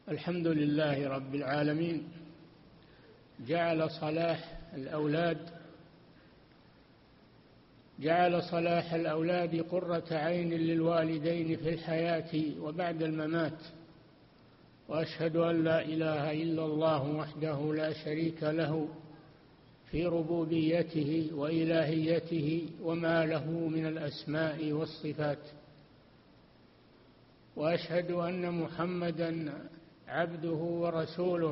الحمد لله رب العالمين. جعل صلاح الأولاد قرة عين للوالدين في الحياة وبعد الممات. وأشهد أن لا إله إلا الله وحده لا شريك له في ربوبيته وإلهيته وما له من الأسماء والصفات. وأشهد أن محمدًا عبده ورسوله،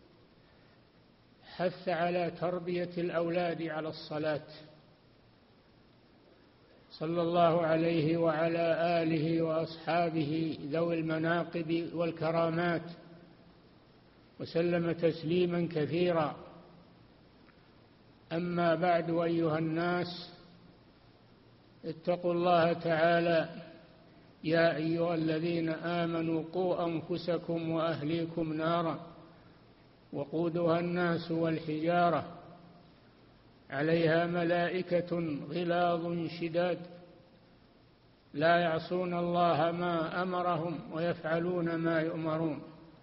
حث على تربية الأولاد على الصلاة، صلى الله عليه وعلى آله وأصحابه ذوي المناقب والكرامات، وسلم تسليما كثيرا. أما بعد، أيها الناس، اتقوا الله تعالى يا أيها الذين آمنوا قوا أنفسكم وأهليكم نارا وقودها الناس والحجارة عليها ملائكة غلاظ شداد لا يعصون الله ما أمرهم ويفعلون ما يؤمرون.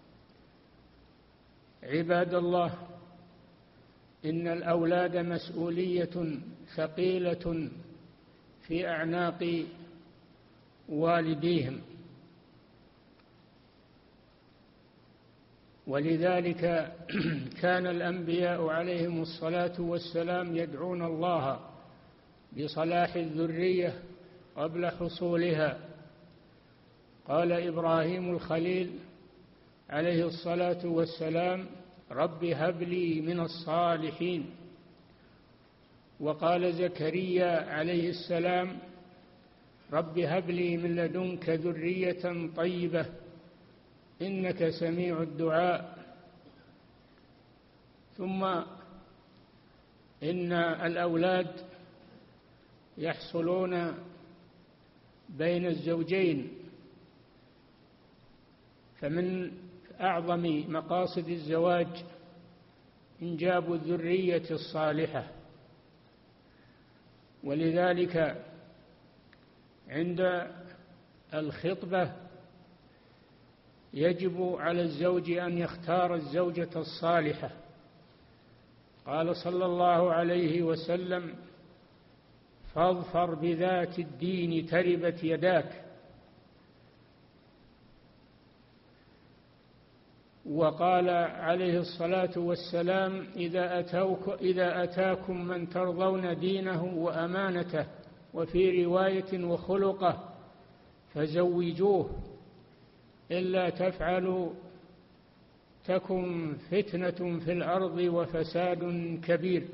عباد الله، إن الأولاد مسؤولية ثقيلة في أعناق والديهم، ولذلك كان الأنبياء عليهم الصلاة والسلام يدعون الله بصلاح الذرية قبل حصولها. قال إبراهيم الخليل عليه الصلاة والسلام: رب هب لي من الصالحين. وقال زكريا عليه السلام: رب هب لي من لدنك ذرية طيبة إنك سميع الدعاء. ثم إن الأولاد يحصلون بين الزوجين، فمن أعظم مقاصد الزواج إنجاب الذرية الصالحة. ولذلك عند الخطبة يجب على الزوج أن يختار الزوجة الصالحة. قال صلى الله عليه وسلم: فاظفر بذات الدين تربت يداك. وقال عليه الصلاة والسلام: إذا أتاكم من ترضون دينه وأمانته، وفي رواية وخلقه، فزوجوه، إلا تفعلوا تكن فتنة في الأرض وفساد كبير.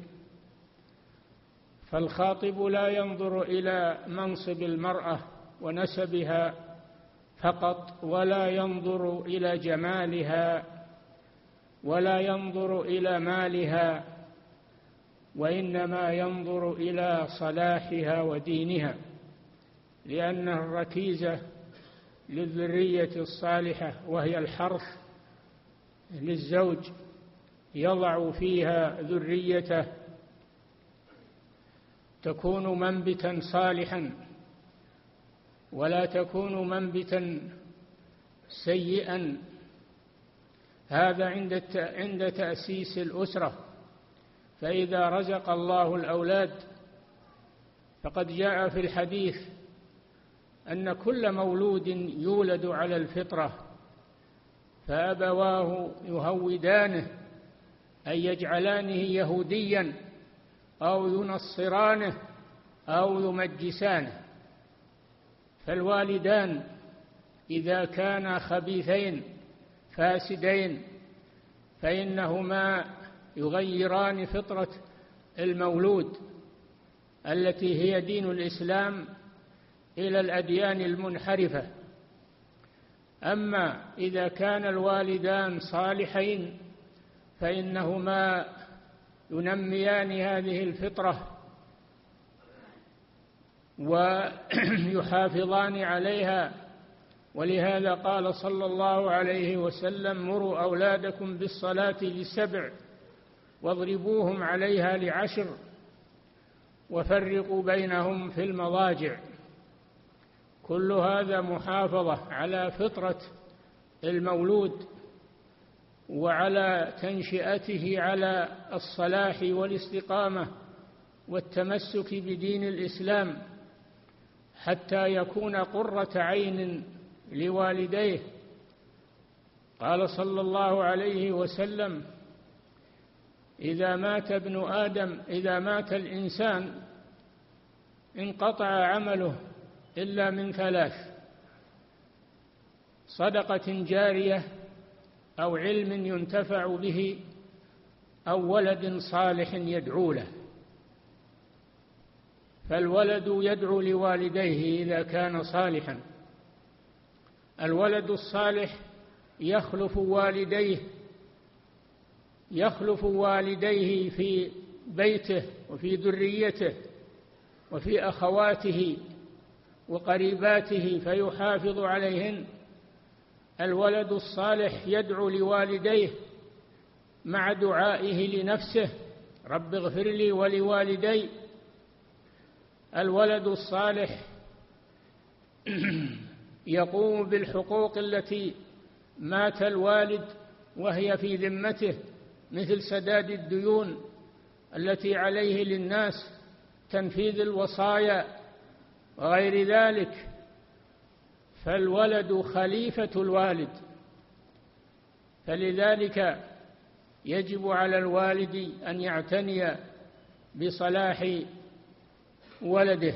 فالخاطب لا ينظر إلى منصب المرأة ونسبها فقط، ولا ينظر إلى جمالها، ولا ينظر إلى مالها، وإنما ينظر إلى صلاحها ودينها، لأن الركيزة للذرية الصالحة وهي الحرث للزوج يضع فيها ذريته تكون منبتا صالحا، ولا تكون منبتا سيئا. هذا عند تأسيس الأسرة. فإذا رزق الله الأولاد، فقد جاء في الحديث أن كل مولود يولد على الفطرة، فأبواه يهودانه أي يجعلانه يهوديا أو ينصرانه أو يمجسانه. فالوالدان إذا كانا خبيثين فاسدين فإنهما يغيران فطرة المولود التي هي دين الإسلام إلى الأديان المنحرفة. أما إذا كان الوالدان صالحين فإنهما ينميان هذه الفطرة ويحافظان عليها. ولهذا قال صلى الله عليه وسلم: مروا أولادكم بالصلاة ل7 واضربوهم عليها ل10 وفرقوا بينهم في المضاجع. كل هذا محافظة على فطرة المولود وعلى تنشئته على الصلاح والاستقامة والتمسك بدين الإسلام حتى يكون قرة عين لوالديه. قال صلى الله عليه وسلم: إذا مات الإنسان انقطع عمله إلا من ثلاث: صدقة جارية، أو علم ينتفع به، أو ولد صالح يدعو له. فالولد يدعو لوالديه إذا كان صالحا. الولد الصالح يخلف والديه في بيته وفي ذريته وفي أخواته وقريباته فيحافظ عليهن. الولد الصالح يدعو لوالديه مع دعائه لنفسه: رب اغفر لي ولوالدي. الولد الصالح يقوم بالحقوق التي مات الوالد وهي في ذمته، مثل سداد الديون التي عليه للناس، تنفيذ الوصايا وغير ذلك. فالولد خليفة الوالد، فلذلك يجب على الوالد أن يعتني بصلاح ولده.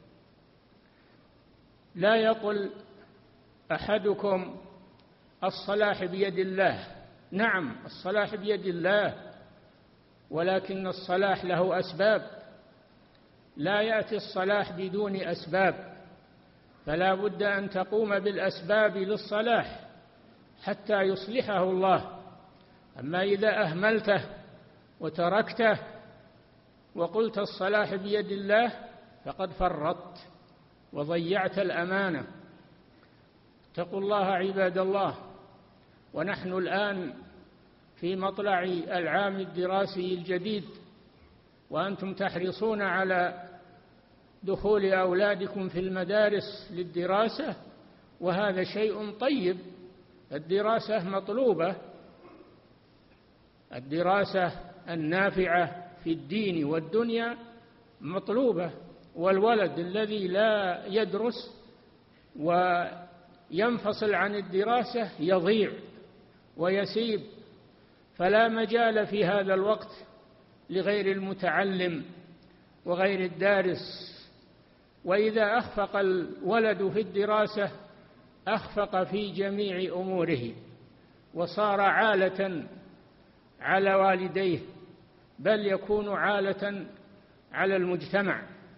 لا يقل أحدكم الصلاح بيد الله. نعم، الصلاح بيد الله، ولكن الصلاح له أسباب. لا يأتي الصلاح بدون أسباب، فلا بد أن تقوم بالأسباب للصلاح حتى يصلحه الله. أما إذا أهملته وتركته وقلت الصلاح بيد الله فقد فرطت وضيعت الأمانة. اتقوا الله عباد الله. ونحن الآن في مطلع العام الدراسي الجديد، وأنتم تحرصون على دخول أولادكم في المدارس للدراسة، وهذا شيء طيب. الدراسة مطلوبة، الدراسة النافعة في الدين والدنيا مطلوبة. والولد الذي لا يدرس وينفصل عن الدراسة يضيع ويسيب، فلا مجال في هذا الوقت لغير المتعلم وغير الدارس. وإذا أخفق الولد في الدراسة أخفق في جميع أموره، وصار عالة على والديه، بل يكون عالة على المجتمع،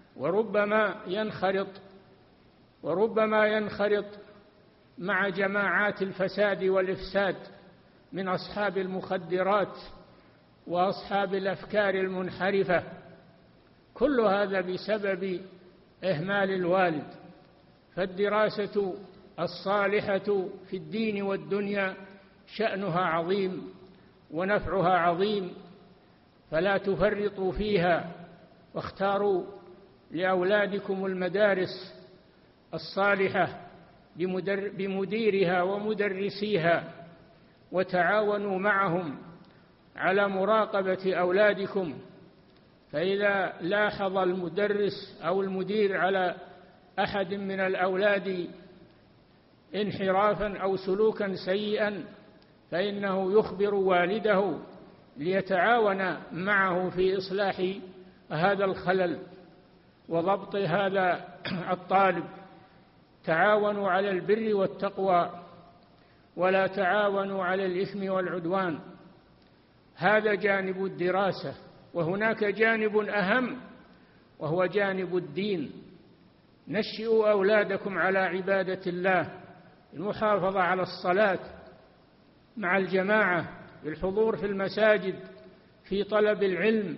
وربما ينخرط مع جماعات الفساد والإفساد من أصحاب المخدرات وأصحاب الأفكار المنحرفة. كل هذا بسبب إهمال الوالد. فالدراسة الصالحة في الدين والدنيا شأنها عظيم ونفعها عظيم، فلا تفرطوا فيها، واختاروا لأولادكم المدارس الصالحة بمديرها ومدرسيها، وتعاونوا معهم على مراقبة أولادكم. فإذا لاحظ المدرس أو المدير على أحد من الأولاد انحرافا أو سلوكا سيئا فإنه يخبر والده ليتعاون معه في إصلاح هذا الخلل وضبط هذا الطالب. تعاونوا على البر والتقوى ولا تعاونوا على الإثم والعدوان. هذا جانب الدراسة. وهناك جانب أهم وهو جانب الدين. نشئوا أولادكم على عبادة الله، المحافظة على الصلاة مع الجماعة، الحضور في المساجد، في طلب العلم،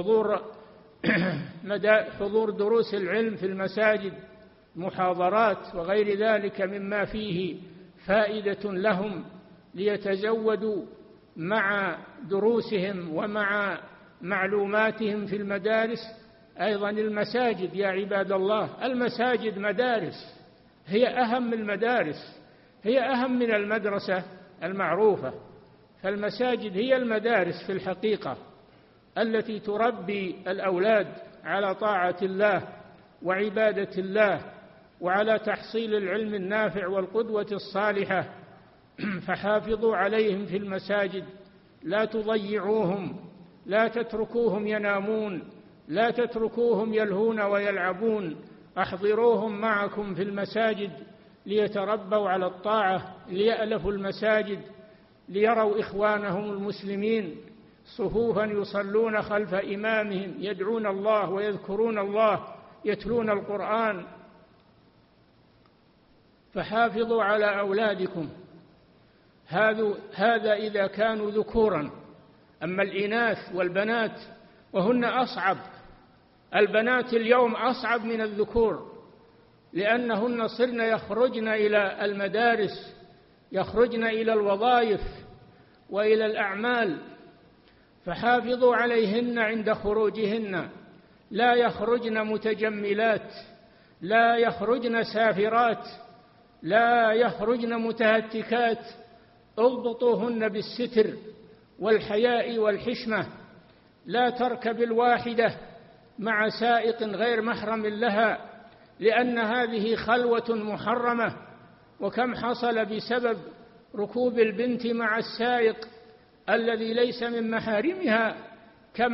حضور دروس العلم في المساجد، محاضرات وغير ذلك مما فيه فائدة لهم ليتزودوا مع دروسهم ومع معلوماتهم في المدارس. أيضا المساجد يا عباد الله، المساجد مدارس، هي أهم المدارس، هي أهم من المدرسة المعروفة. فالمساجد هي المدارس في الحقيقة التي تربي الأولاد على طاعة الله وعبادة الله وعلى تحصيل العلم النافع والقدوة الصالحة. فحافظوا عليهم في المساجد، لا تضيعوهم، لا تتركوهم ينامون، لا تتركوهم يلهون ويلعبون، أحضروهم معكم في المساجد ليتربوا على الطاعة، ليألفوا المساجد، ليروا إخوانهم المسلمين صفوفا يصلون خلف إمامهم يدعون الله ويذكرون الله يتلون القرآن. فحافظوا على أولادكم، هذا إذا كانوا ذكورا. أما الإناث والبنات وهن أصعب، البنات اليوم أصعب من الذكور، لأنهن صرن يخرجن إلى المدارس، يخرجن إلى الوظائف وإلى الأعمال. فحافظوا عليهن عند خروجهن، لا يخرجن متجملات، لا يخرجن سافرات، لا يخرجن متهتكات. اضبطوهن بالستر والحياء والحشمة. لا تركب الواحدة مع سائق غير محرم لها، لأن هذه خلوة محرمة. وكم حصل بسبب ركوب البنت مع السائق الذي ليس من محارمها، كم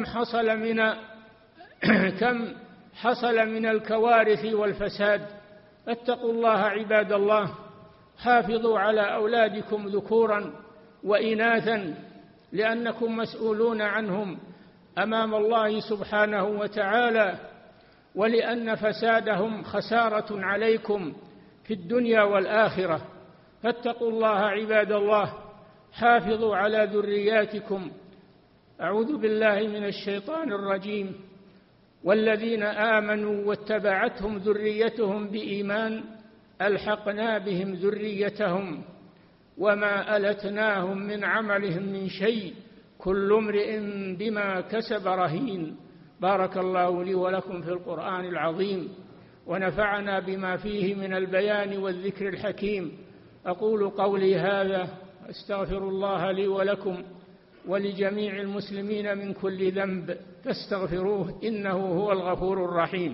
حصل من الكوارث والفساد. فاتقوا الله عباد الله، حافظوا على أولادكم ذكورا وإناثا، لأنكم مسؤولون عنهم أمام الله سبحانه وتعالى، ولأن فسادهم خسارة عليكم في الدنيا والآخرة. فاتقوا الله عباد الله، حافظوا على ذرياتكم. أعوذ بالله من الشيطان الرجيم. والذين آمنوا واتبعتهم ذريتهم بإيمان ألحقنا بهم ذريتهم وما ألتناهم من عملهم من شيء كل امرئ بما كسب رهين. بارك الله لي ولكم في القرآن العظيم، ونفعنا بما فيه من البيان والذكر الحكيم. أقول قولي هذا، أستغفر الله لي ولكم ولجميع المسلمين من كل ذنب، فاستغفروه إنه هو الغفور الرحيم.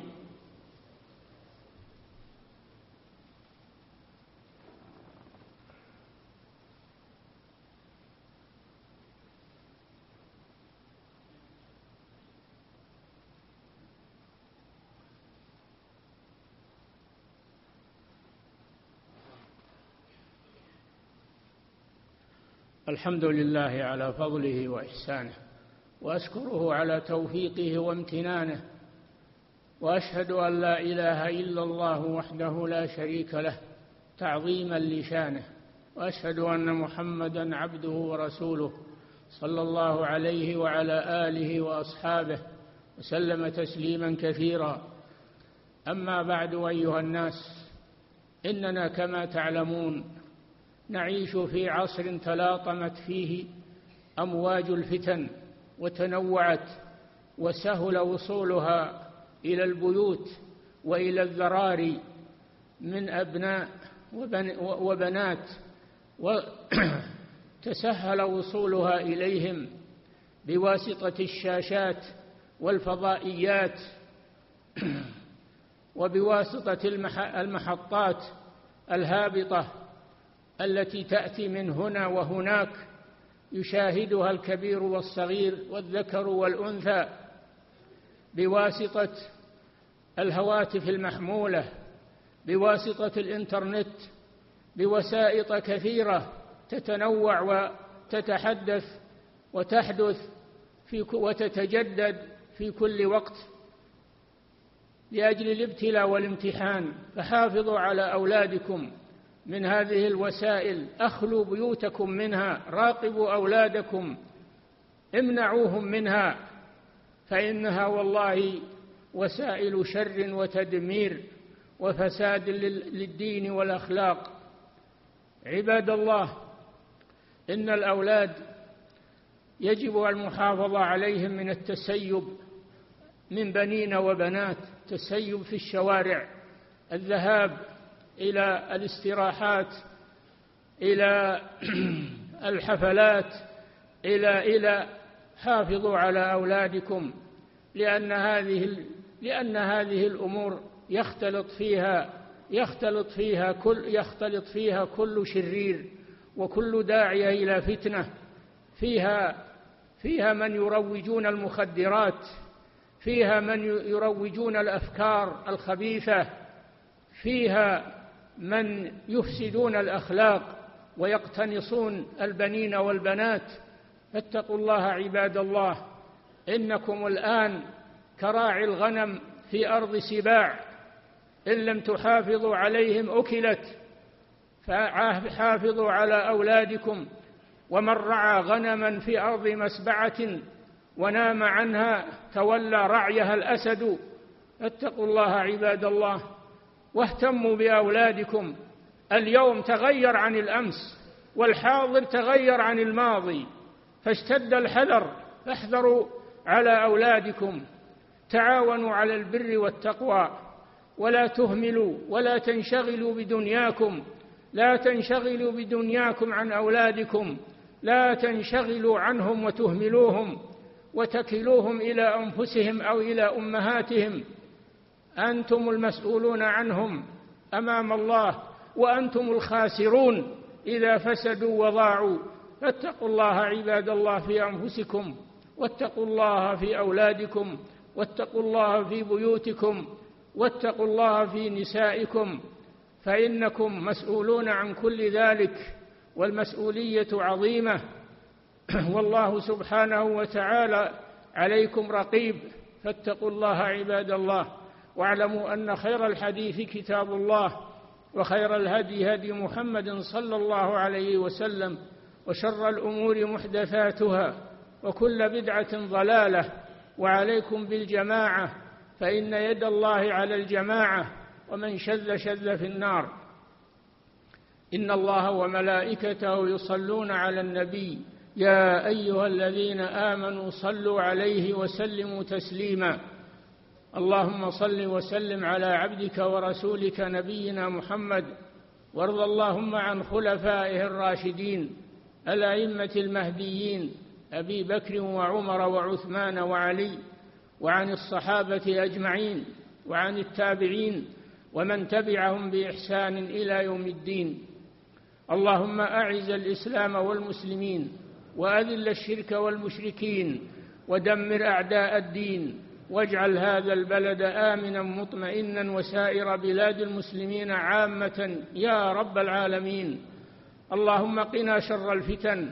الحمد لله على فضله وإحسانه، وأشكره على توفيقه وامتنانه، وأشهد أن لا إله إلا الله وحده لا شريك له تعظيما لشانه، وأشهد أن محمدا عبده ورسوله صلى الله عليه وعلى آله وأصحابه وسلم تسليما كثيرا. أما بعد، أيها الناس، إننا كما تعلمون نعيش في عصر تلاطمت فيه أمواج الفتن وتنوعت، وسهل وصولها إلى البيوت وإلى الذراري من أبناء وبنات، وتسهل وصولها إليهم بواسطة الشاشات والفضائيات وبواسطة المحطات الهابطة التي تأتي من هنا وهناك، يشاهدها الكبير والصغير والذكر والأنثى، بواسطة الهواتف المحمولة، بواسطة الإنترنت، بوسائط كثيرة تتنوع وتتحدث وتحدث وتتجدد في كل وقت لأجل الابتلاء والامتحان. فحافظوا على أولادكم من هذه الوسائل، أخلوا بيوتكم منها، راقبوا أولادكم، امنعوهم منها، فإنها والله وسائل شر وتدمير وفساد للدين والأخلاق. عباد الله، إن الأولاد يجب المحافظة عليهم من التسيب من بنين وبنات، تسيب في الشوارع، الذهاب إلى الاستراحات، إلى الحفلات، إلى حافظوا على أولادكم، لأن هذه الأمور يختلط فيها كل شرير وكل داعية إلى فتنة. فيها من يروجون المخدرات، فيها من يروجون الأفكار الخبيثة، فيها من يفسدون الأخلاق ويقتنصون البنين والبنات. فاتقوا الله عباد الله، إنكم الآن كراعي الغنم في أرض سباع، إن لم تحافظوا عليهم أكلت. فحافظوا على أولادكم، ومن رعى غنما في أرض مسبعة ونام عنها تولى رعيها الأسد. اتقوا الله عباد الله، واهتموا بأولادكم. اليوم تغير عن الأمس، والحاضر تغير عن الماضي، فاشتد الحذر، فاحذروا على أولادكم. تعاونوا على البر والتقوى، ولا تهملوا ولا تنشغلوا بدنياكم. لا تنشغلوا بدنياكم عن أولادكم، لا تنشغلوا عنهم وتهملوهم وتكلوهم إلى أنفسهم أو إلى أمهاتهم. أنتم المسؤولون عنهم أمام الله، وأنتم الخاسرون إذا فسدوا وضاعوا. فاتقوا الله عباد الله في أنفسكم، واتقوا الله في أولادكم، واتقوا الله في بيوتكم، واتقوا الله في نسائكم، فإنكم مسؤولون عن كل ذلك، والمسؤولية عظيمة، والله سبحانه وتعالى عليكم رقيب. فاتقوا الله عباد الله، واعلموا أن خير الحديث كتاب الله، وخير الهدي هدي محمد صلى الله عليه وسلم، وشر الأمور محدثاتها، وكل بدعة ضلالة. وعليكم بالجماعة، فإن يد الله على الجماعة، ومن شذ شذ في النار. إن الله وملائكته يصلون على النبي، يا أيها الذين آمنوا صلوا عليه وسلموا تسليما. اللهم صل وسلم على عبدك ورسولك نبينا محمد، وارض اللهم عن خلفائه الراشدين الأئمة المهديين أبي بكر وعمر وعثمان وعلي، وعن الصحابة أجمعين، وعن التابعين ومن تبعهم بإحسان إلى يوم الدين. اللهم أعز الإسلام والمسلمين، وأذل الشرك والمشركين، ودمر أعداء الدين، واجعل هذا البلد آمنا مطمئنا، وسائر بلاد المسلمين عامة يا رب العالمين. اللهم قنا شر الفتن،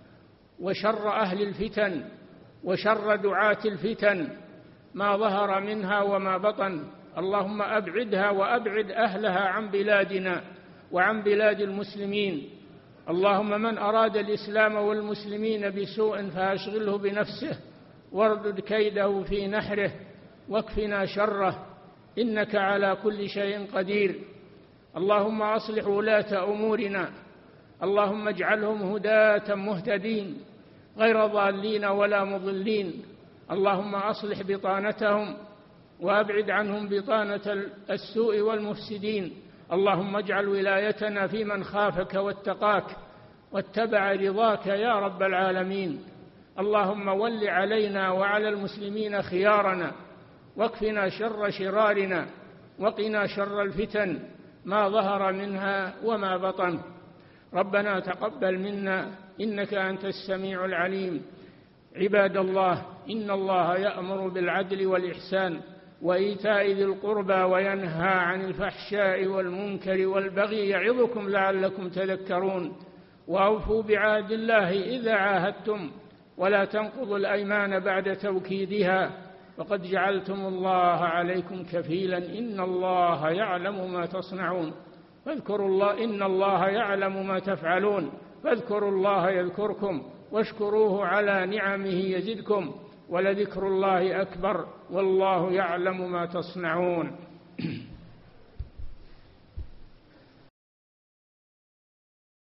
وشر أهل الفتن، وشر دعاة الفتن، ما ظهر منها وما بطن. اللهم أبعدها وأبعد أهلها عن بلادنا وعن بلاد المسلمين. اللهم من أراد الإسلام والمسلمين بسوء فأشغله بنفسه، واردد كيده في نحره، واكفنا شره، إنك على كل شيء قدير. اللهم أصلح ولاة أمورنا، اللهم اجعلهم هداة مهتدين غير ضالين ولا مضلين. اللهم أصلح بطانتهم، وأبعد عنهم بطانة السوء والمفسدين. اللهم اجعل ولايتنا في من خافك واتقاك واتبع رضاك يا رب العالمين. اللهم ول علينا وعلى المسلمين خيارنا، واكفنا شر شرارنا، وقنا شر الفتن ما ظهر منها وما بطن. ربنا تقبل منا إنك أنت السميع العليم. عباد الله، إن الله يأمر بالعدل والإحسان وإيتاء ذي القربى، وينهى عن الفحشاء والمنكر والبغي، يعظكم لعلكم تذكرون. وأوفوا بعهد الله إذا عاهدتم، ولا تنقضوا الأيمان بعد توكيدها، وقد جعلتم الله عليكم كفيلا، إن الله يعلم ما تصنعون. فاذكروا الله، إن الله يعلم ما تفعلون. فاذكروا الله يذكركم، واشكروه على نعمه يزدكم، ولذكر الله أكبر، والله يعلم ما تصنعون.